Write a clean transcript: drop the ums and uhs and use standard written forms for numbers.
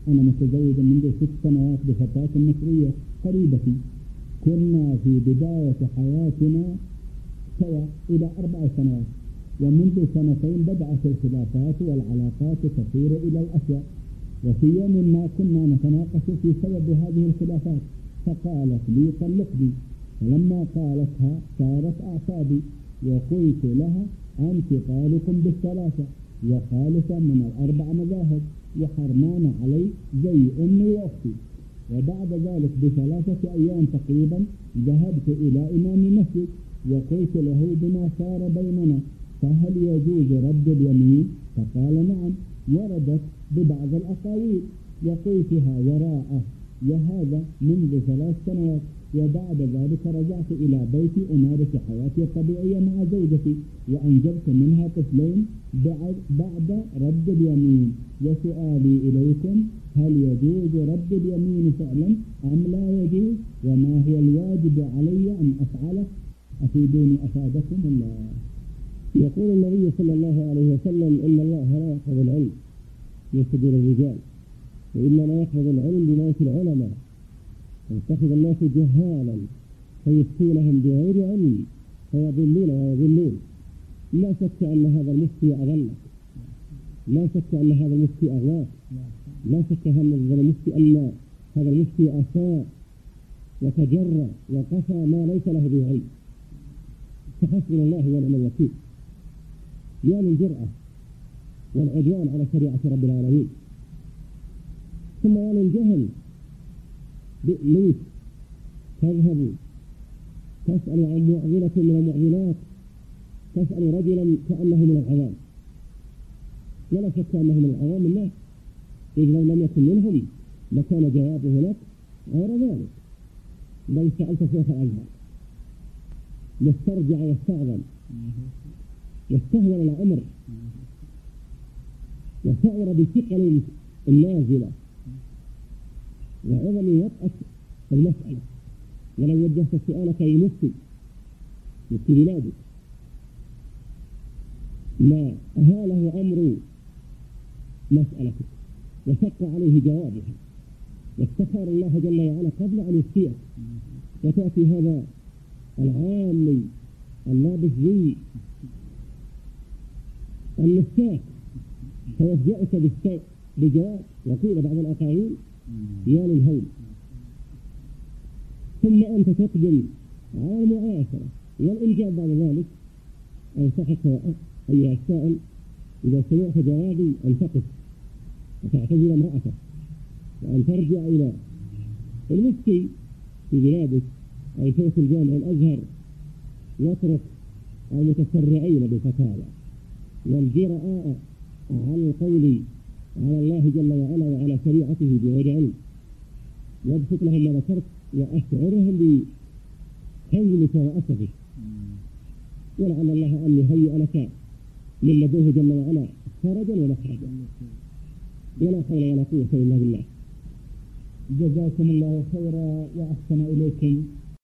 أنا متزوج منذ 6 سنوات بفتاة مصرية قريبتي، كنا في بداية حياتنا سوا إلى 4 سنوات، ومنذ 2 بدأت الخلافات والعلاقات تسير إلى الأسوأ. وفي يوم ما كنا نتناقش في سبب هذه الخلافات، فقالت لي طلقني، فلما قالتها صارت أعصابي، وقلت لها أنت طالق بالثلاثة وخالفة من 4 مذاهب وحرمان علي زي أمي وأختي. وبعد ذلك ب3 أيام تقريبا ذهبت إلى إمام مسجد وقلت له بما صار بيننا، فهل يجوز رد اليمين؟ فقال نعم، وردت ببعض الأقاويل، وقلتها وراءه، وهذا منذ 3 سنوات. وبعد ذلك رجعت إلى بيتي أمارس حياتي الطبيعية مع زوجتي، وأنجبت منها طفلين بعد رد اليمين. وسؤالي إليكم، هل يجوز رد اليمين فعلا أم لا يجوز؟ وما هو الواجب علي أن أفعله؟ أفيدوني أفادكم الله. يقول النبي صلى الله عليه وسلم إن الله لا يقبض العلم من صدور الرجال، وإنما يقبض العلم بموت العلماء، ويتخذ الناس جهالا فيفتونهم بغير علم فيضلون ويضلون. لا شك أن هذا المفتي أضلك، لا شك أن هذا المفتي أغواك، لا شك أن هذا المفتي أساء وتجرى وقفى ما ليس له به علم. فحسبنا الله ونعم الوكيل. يا من الجرأة والعدوان على شريعة رب العالمين، ثم يا من جهل منك تذهب تسأل عن معضلة من المعضلات، تسأل رجلا كأنه من العوام، ولا شك أنه من العوام الناس، إذ لو لم يكن منهم لكان جوابه لك غير ذلك. لو سألت شيخ الأزهر يسترجع ويستعظم يستهون الأمر وشعر بالثقل النازلة وعظم وطأة المسألة، ولو وجهت سؤالك لمفتي بلادك ما أهاله أمر مسألتك وشق عليه جوابها، واستخار الله جل وعلا قبل أن يفتيك. وتأتي هذا العامي اللابس زي النساك فيفجأك بجواب. وقيل بعض الأقاويل يا للهول. ثم أنت تقدم على المعاشرة والإنجاب بعد ذلك. أنصحك أيها السائل إذا سمعت جوابي أن تقف وتعتزل امرأتك، وأن ترجع إلى المفتي في بلادك أو شيخ الجامع الأزهر، واترك المتسرعين بالفتاوى والجرآء على القول على الله جل وعلا وعلى شريعته بغير علم، وابسط لهم ما ذكرت وأشعرهم بحزنك وأسفك، ولعل الله أن يهيئ لك من لديه جل وعلا فرجا ومخرجا. ولا حول ولا قوة إلا بالله. جزاكم الله خيرا وأحسن إليكم.